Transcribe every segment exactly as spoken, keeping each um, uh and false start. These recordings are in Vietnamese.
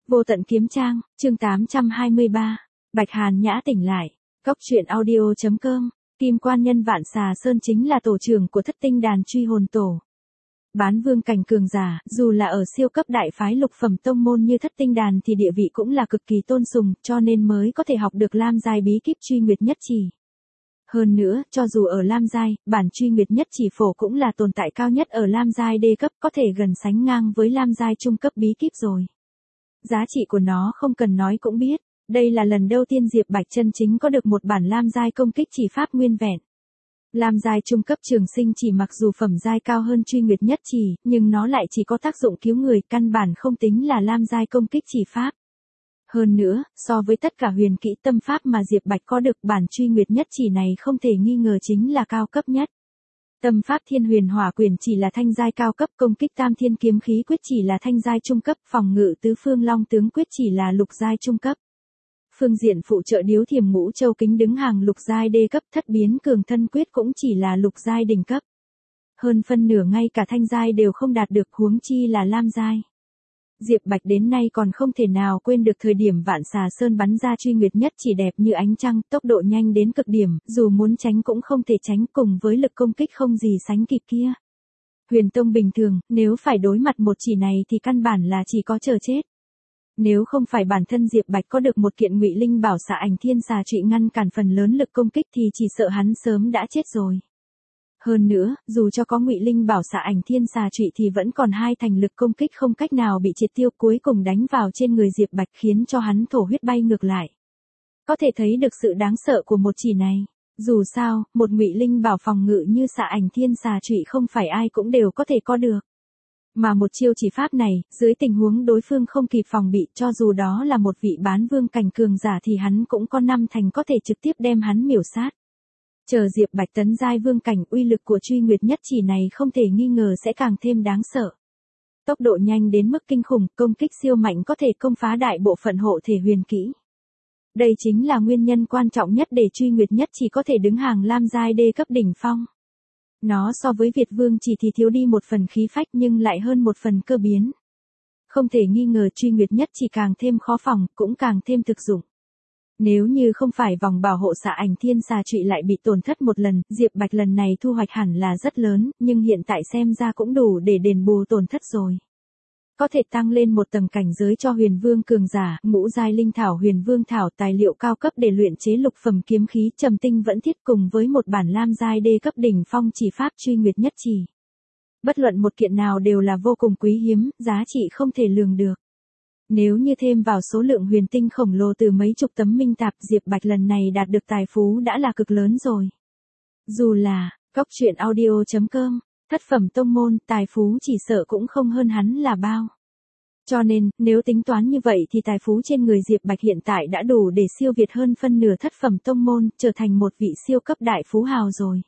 Vô tận kiếm trang, chương tám trăm hai mươi ba. Bạch Hàn Nhã tỉnh lại. Cốc truyện audio.com. Kim Quan Nhân Vạn Xà Sơn chính là tổ trưởng của Thất Tinh Đàn Truy Hồn Tổ. Bán vương cảnh cường giả, dù là ở siêu cấp đại phái lục phẩm tông môn như Thất Tinh Đàn thì địa vị cũng là cực kỳ tôn sùng, cho nên mới có thể học được Lam giai bí kíp Truy Nguyệt Nhất Chỉ. Hơn nữa, cho dù ở Lam giai, bản Truy Nguyệt Nhất Chỉ phổ cũng là tồn tại cao nhất ở Lam giai đê cấp, có thể gần sánh ngang với Lam giai trung cấp bí kíp rồi. Giá trị của nó không cần nói cũng biết, đây là lần đầu tiên Diệp Bạch chân chính có được một bản Lam giai công kích chỉ pháp nguyên vẹn. Lam giai trung cấp trường sinh chỉ mặc dù phẩm giai cao hơn Truy Nguyệt Nhất Chỉ, nhưng nó lại chỉ có tác dụng cứu người, căn bản không tính là Lam giai công kích chỉ pháp. Hơn nữa, so với tất cả huyền kỹ tâm pháp mà Diệp Bạch có được, bản Truy Nguyệt Nhất Chỉ này không thể nghi ngờ chính là cao cấp nhất. Tâm pháp Thiên Huyền Hỏa Quyền chỉ là thanh giai cao cấp, công kích Tam Thiên Kiếm Khí Quyết chỉ là thanh giai trung cấp, phòng ngự Tứ Phương Long Tướng Quyết chỉ là lục giai trung cấp. Phương diện phụ trợ Điếu Thiểm Ngũ Châu Kính đứng hàng lục giai đê cấp, Thất Biến Cường Thân Quyết cũng chỉ là lục giai đỉnh cấp. Hơn phân nửa ngay cả thanh giai đều không đạt được, huống chi là lam giai. Diệp Bạch đến nay còn không thể nào quên được thời điểm Vạn Xà Sơn bắn ra Truy Nguyệt Nhất Chỉ đẹp như ánh trăng, tốc độ nhanh đến cực điểm, dù muốn tránh cũng không thể tránh, cùng với lực công kích không gì sánh kịp kia. Huyền Tông bình thường, nếu phải đối mặt một chỉ này thì căn bản là chỉ có chờ chết. Nếu không phải bản thân Diệp Bạch có được một kiện Ngụy Linh Bảo Xạ Ảnh Thiên Xà Trụy ngăn cản phần lớn lực công kích thì chỉ sợ hắn sớm đã chết rồi. Hơn nữa, dù cho có Ngụy Linh Bảo Xạ Ảnh Thiên Xà Trụy thì vẫn còn hai thành lực công kích không cách nào bị triệt tiêu, cuối cùng đánh vào trên người Diệp Bạch khiến cho hắn thổ huyết bay ngược lại. Có thể thấy được sự đáng sợ của một chỉ này. Dù sao, một Ngụy Linh Bảo phòng ngự như Xạ Ảnh Thiên Xà Trụy không phải ai cũng đều có thể có được. Mà một chiêu chỉ pháp này, dưới tình huống đối phương không kịp phòng bị, cho dù đó là một vị bán vương cảnh cường giả thì hắn cũng có năm thành có thể trực tiếp đem hắn miểu sát. Chờ Diệp Bạch tấn giai vương cảnh, uy lực của Truy Nguyệt Nhất Chỉ này không thể nghi ngờ sẽ càng thêm đáng sợ. Tốc độ nhanh đến mức kinh khủng, công kích siêu mạnh có thể công phá đại bộ phận hộ thể huyền kỹ. Đây chính là nguyên nhân quan trọng nhất để Truy Nguyệt Nhất Chỉ có thể đứng hàng lam giai đê cấp đỉnh phong. Nó so với Việt Vương Chỉ thì thiếu đi một phần khí phách nhưng lại hơn một phần cơ biến. Không thể nghi ngờ Truy Nguyệt Nhất Chỉ càng thêm khó phòng, cũng càng thêm thực dụng. Nếu như không phải vòng bảo hộ Xạ Ảnh Thiên Xà Trụy lại bị tổn thất một lần, Diệp Bạch lần này thu hoạch hẳn là rất lớn, nhưng hiện tại xem ra cũng đủ để đền bù tổn thất rồi. Có thể tăng lên một tầng cảnh giới cho Huyền Vương cường giả, ngũ giai linh thảo Huyền Vương thảo, tài liệu cao cấp để luyện chế lục phẩm kiếm khí, trầm tinh vẫn thiết, cùng với một bản lam giai đê cấp đỉnh phong chỉ pháp Truy Nguyệt Nhất Chỉ. Bất luận một kiện nào đều là vô cùng quý hiếm, giá trị không thể lường được. Nếu như thêm vào số lượng huyền tinh khổng lồ từ mấy chục tấm minh tạp, Diệp Bạch lần này đạt được tài phú đã là cực lớn rồi. Dù là, cốc truyện audio.com, thất phẩm tông môn, tài phú chỉ sợ cũng không hơn hắn là bao. Cho nên, nếu tính toán như vậy thì tài phú trên người Diệp Bạch hiện tại đã đủ để siêu việt hơn phân nửa thất phẩm tông môn, trở thành một vị siêu cấp đại phú hào rồi.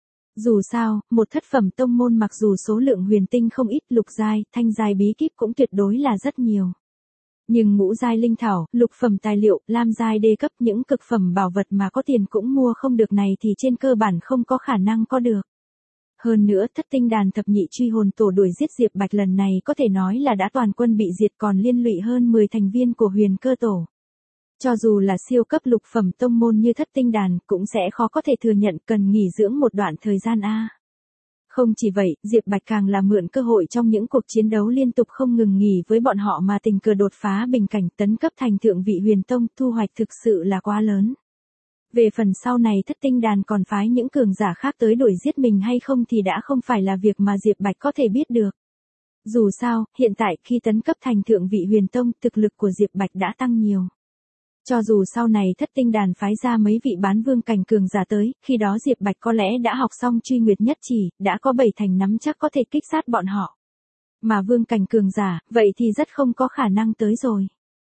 Dù sao, một thất phẩm tông môn mặc dù số lượng huyền tinh không ít, lục giai, thanh giai bí kíp cũng tuyệt đối là rất nhiều. Nhưng ngũ giai linh thảo, lục phẩm tài liệu, lam giai đê cấp, những cực phẩm bảo vật mà có tiền cũng mua không được này thì trên cơ bản không có khả năng có được. Hơn nữa, Thất Tinh Đàn thập nhị truy hồn tổ đuổi giết Diệp Bạch lần này có thể nói là đã toàn quân bị diệt, còn liên lụy hơn mười thành viên của Huyền Cơ Tổ. Cho dù là siêu cấp lục phẩm tông môn như Thất Tinh Đàn, cũng sẽ khó có thể thừa nhận, cần nghỉ dưỡng một đoạn thời gian a. Không chỉ vậy, Diệp Bạch càng là mượn cơ hội trong những cuộc chiến đấu liên tục không ngừng nghỉ với bọn họ mà tình cờ đột phá bình cảnh, tấn cấp thành thượng vị huyền tông, thu hoạch thực sự là quá lớn. Về phần sau này Thất Tinh Đàn còn phái những cường giả khác tới đuổi giết mình hay không thì đã không phải là việc mà Diệp Bạch có thể biết được. Dù sao, hiện tại khi tấn cấp thành thượng vị huyền tông, thực lực của Diệp Bạch đã tăng nhiều. Cho dù sau này Thất Tinh Đàn phái ra mấy vị bán vương cảnh cường giả tới, khi đó Diệp Bạch có lẽ đã học xong Truy Nguyệt Nhất Chỉ, đã có bảy thành nắm chắc có thể kích sát bọn họ. Mà vương cảnh cường giả, vậy thì rất không có khả năng tới rồi.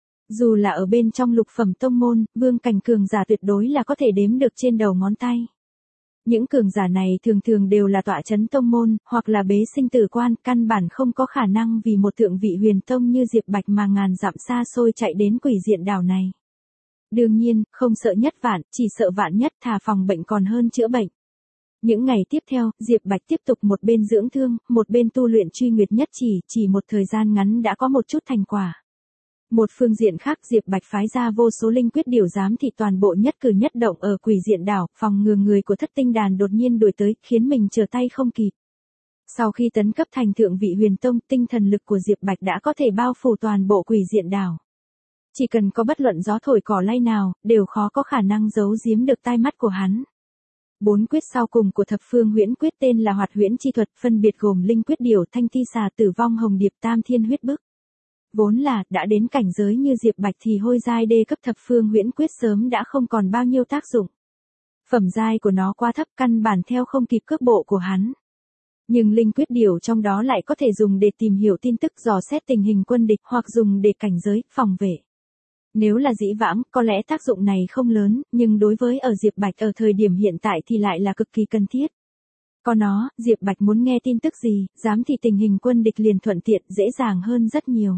Dù là ở bên trong lục phẩm tông môn, vương cảnh cường giả tuyệt đối là có thể đếm được trên đầu ngón tay. Những cường giả này thường thường đều là tọa chấn tông môn, hoặc là bế sinh tử quan, căn bản không có khả năng vì một thượng vị huyền tông như Diệp Bạch mà ngàn dặm xa xôi chạy đến quỷ diện đảo này. Đương nhiên, không sợ nhất vạn, chỉ sợ vạn nhất, thà phòng bệnh còn hơn chữa bệnh. Những ngày tiếp theo, Diệp Bạch tiếp tục một bên dưỡng thương, một bên tu luyện Truy Nguyệt Nhất Chỉ, chỉ một thời gian ngắn đã có một chút thành quả. Một phương diện khác, Diệp Bạch phái ra vô số linh quyết điều giám thị toàn bộ nhất cử nhất động ở Quỷ Diện đảo, phòng ngừa người của Thất Tinh đàn đột nhiên đuổi tới, khiến mình trở tay không kịp. Sau khi tấn cấp thành thượng vị huyền tông, tinh thần lực của Diệp Bạch đã có thể bao phủ toàn bộ Quỷ Diện đảo. Chỉ cần có bất luận gió thổi cỏ lay nào, đều khó có khả năng giấu giếm được tai mắt của hắn. Bốn quyết sau cùng của thập phương huyễn quyết tên là Hoạt Huyễn Chi Thuật, phân biệt gồm linh quyết điều, Thanh Thi Xà, Tử Vong Hồng Điệp, Tam Thiên Huyết Bức. Vốn là, đã đến cảnh giới như Diệp Bạch thì hôi giai đê cấp thập phương huyễn quyết sớm đã không còn bao nhiêu tác dụng. Phẩm giai của nó quá thấp, căn bản theo không kịp cước bộ của hắn. Nhưng linh quyết điều trong đó lại có thể dùng để tìm hiểu tin tức, dò xét tình hình quân địch, hoặc dùng để cảnh giới, phòng vệ. Nếu là dĩ vãng, có lẽ tác dụng này không lớn, nhưng đối với ở Diệp Bạch ở thời điểm hiện tại thì lại là cực kỳ cần thiết. Có nó, Diệp Bạch muốn nghe tin tức gì, giám thị tình hình quân địch liền thuận tiện, dễ dàng hơn rất nhiều.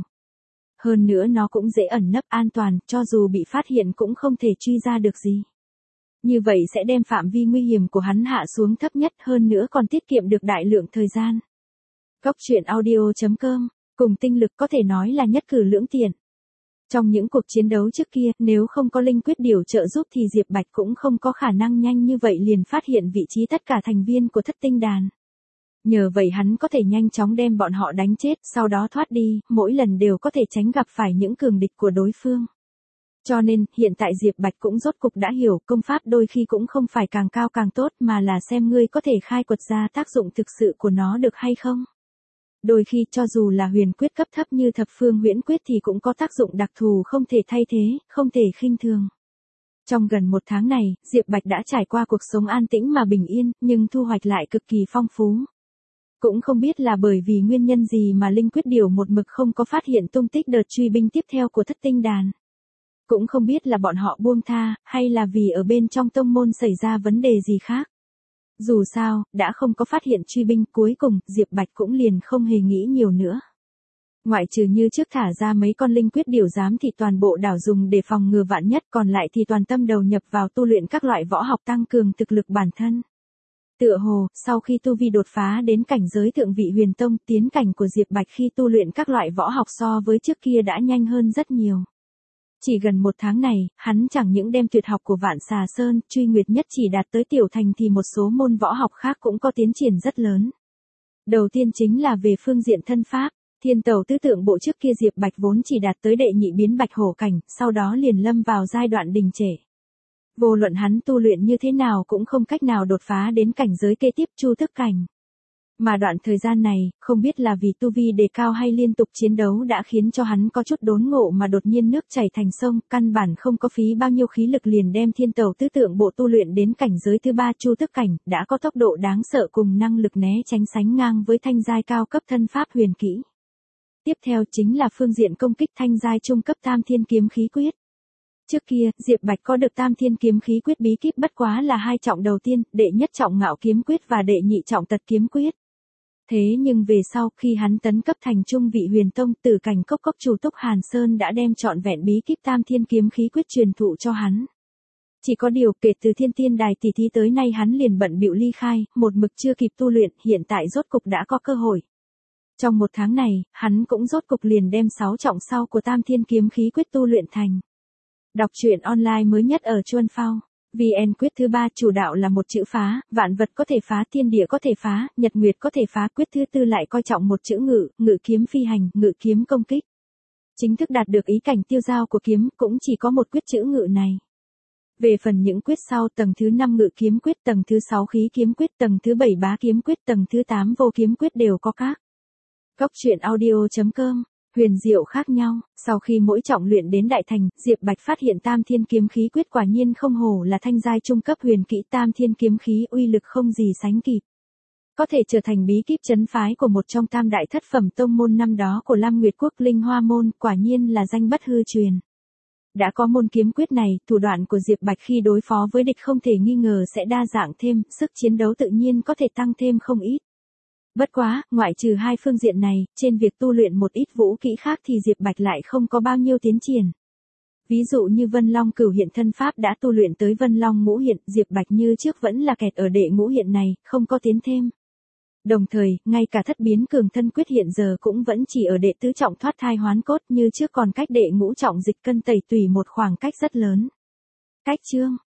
Hơn nữa nó cũng dễ ẩn nấp, an toàn, cho dù bị phát hiện cũng không thể truy ra được gì. Như vậy sẽ đem phạm vi nguy hiểm của hắn hạ xuống thấp nhất, hơn nữa còn tiết kiệm được đại lượng thời gian. Cốc truyện audio chấm com, cùng tinh lực có thể nói là nhất cử lưỡng tiện. Trong những cuộc chiến đấu trước kia, nếu không có linh quyết điều trợ giúp thì Diệp Bạch cũng không có khả năng nhanh như vậy liền phát hiện vị trí tất cả thành viên của Thất Tinh đàn. Nhờ vậy hắn có thể nhanh chóng đem bọn họ đánh chết, sau đó thoát đi, mỗi lần đều có thể tránh gặp phải những cường địch của đối phương. Cho nên, hiện tại Diệp Bạch cũng rốt cục đã hiểu, công pháp đôi khi cũng không phải càng cao càng tốt mà là xem ngươi có thể khai quật ra tác dụng thực sự của nó được hay không. Đôi khi cho dù là huyền quyết cấp thấp như thập phương huyễn quyết thì cũng có tác dụng đặc thù không thể thay thế, không thể khinh thường. Trong gần một tháng này, Diệp Bạch đã trải qua cuộc sống an tĩnh mà bình yên, nhưng thu hoạch lại cực kỳ phong phú. Cũng không biết là bởi vì nguyên nhân gì mà linh quyết điều một mực không có phát hiện tung tích đợt truy binh tiếp theo của Thất Tinh đàn. Cũng không biết là bọn họ buông tha, hay là vì ở bên trong tông môn xảy ra vấn đề gì khác. Dù sao, đã không có phát hiện truy binh, cuối cùng, Diệp Bạch cũng liền không hề nghĩ nhiều nữa. Ngoại trừ như trước thả ra mấy con linh quyết điều giám thì toàn bộ đảo dùng để phòng ngừa vạn nhất, còn lại thì toàn tâm đầu nhập vào tu luyện các loại võ học tăng cường thực lực bản thân. Tựa hồ, sau khi tu vi đột phá đến cảnh giới thượng vị huyền tông, tiến cảnh của Diệp Bạch khi tu luyện các loại võ học so với trước kia đã nhanh hơn rất nhiều. Chỉ gần một tháng này, hắn chẳng những đem tuyệt học của Vạn Xà Sơn, Truy Nguyệt Nhất chỉ đạt tới tiểu thành thì một số môn võ học khác cũng có tiến triển rất lớn. Đầu tiên chính là về phương diện thân pháp, Thiên Tẩu Tứ Tượng Bộ trước kia Diệp Bạch vốn chỉ đạt tới đệ nhị biến Bạch Hổ cảnh, sau đó liền lâm vào giai đoạn đình trệ. Vô luận hắn tu luyện như thế nào cũng không cách nào đột phá đến cảnh giới kế tiếp Chu Thức cảnh. Mà đoạn thời gian này, không biết là vì tu vi đề cao hay liên tục chiến đấu đã khiến cho hắn có chút đốn ngộ mà đột nhiên nước chảy thành sông, căn bản không có phí bao nhiêu khí lực liền đem Thiên Tẩu Tứ Tượng Bộ tu luyện đến cảnh giới thứ ba Chu Thức cảnh, đã có tốc độ đáng sợ cùng năng lực né tránh sánh ngang với thanh giai cao cấp thân pháp huyền kỹ. Tiếp theo chính là phương diện công kích, thanh giai trung cấp Tam Thiên Kiếm Khí Quyết. Trước kia, Diệp Bạch có được Tam Thiên Kiếm Khí Quyết bí kíp bất quá là hai trọng đầu tiên, đệ nhất trọng Ngạo Kiếm Quyết và đệ nhị trọng Tật Kiếm Quyết. Thế nhưng về sau, khi hắn tấn cấp thành trung vị huyền tông, Tử Cảnh Cốc Cốc chủ Túc Hàn Sơn đã đem trọn vẹn bí kíp Tam Thiên Kiếm Khí Quyết truyền thụ cho hắn. Chỉ có điều, kể từ Thiên Tiên Đài tỷ thí tới nay hắn liền bận bịu ly khai, một mực chưa kịp tu luyện, hiện tại rốt cục đã có cơ hội. Trong một tháng này, hắn cũng rốt cục liền đem sáu trọng sau của Tam Thiên Kiếm Khí Quyết tu luyện thành. Đọc truyện online mới nhất ở Chuan Phao. vê en quyết thứ ba chủ đạo là một chữ phá, vạn vật có thể phá, thiên địa có thể phá, nhật nguyệt có thể phá. Quyết thứ tư lại coi trọng một chữ ngự, ngự kiếm phi hành, ngự kiếm công kích. Chính thức đạt được ý cảnh tiêu dao của kiếm cũng chỉ có một quyết chữ ngự này. Về phần những quyết sau, tầng thứ năm ngự kiếm quyết, tầng thứ sáu khí kiếm quyết, tầng thứ bảy bá kiếm quyết, tầng thứ tám vô kiếm quyết đều có các. Cốc truyện audio chấm com, huyền diệu khác nhau. Sau khi mỗi trọng luyện đến đại thành, Diệp Bạch phát hiện Tam Thiên Kiếm Khí Quyết quả nhiên không hổ là thanh giai trung cấp huyền kỹ. Tam Thiên Kiếm Khí uy lực không gì sánh kịp. Có thể trở thành bí kíp trấn phái của một trong tam đại thất phẩm tông môn năm đó của Lam Nguyệt Quốc Linh Hoa Môn, quả nhiên là danh bất hư truyền. Đã có môn kiếm quyết này, thủ đoạn của Diệp Bạch khi đối phó với địch không thể nghi ngờ sẽ đa dạng thêm, sức chiến đấu tự nhiên có thể tăng thêm không ít. Bất quá, ngoại trừ hai phương diện này, trên việc tu luyện một ít vũ kỹ khác thì Diệp Bạch lại không có bao nhiêu tiến triển. Ví dụ như Vân Long Cửu Hiện thân pháp đã tu luyện tới Vân Long Ngũ Hiện, Diệp Bạch như trước vẫn là kẹt ở đệ ngũ hiện này, không có tiến thêm. Đồng thời, ngay cả thất biến cường thân quyết hiện giờ cũng vẫn chỉ ở đệ tứ trọng thoát thai hoán cốt, như trước còn cách đệ ngũ trọng dịch cân tẩy tùy một khoảng cách rất lớn. Cách chương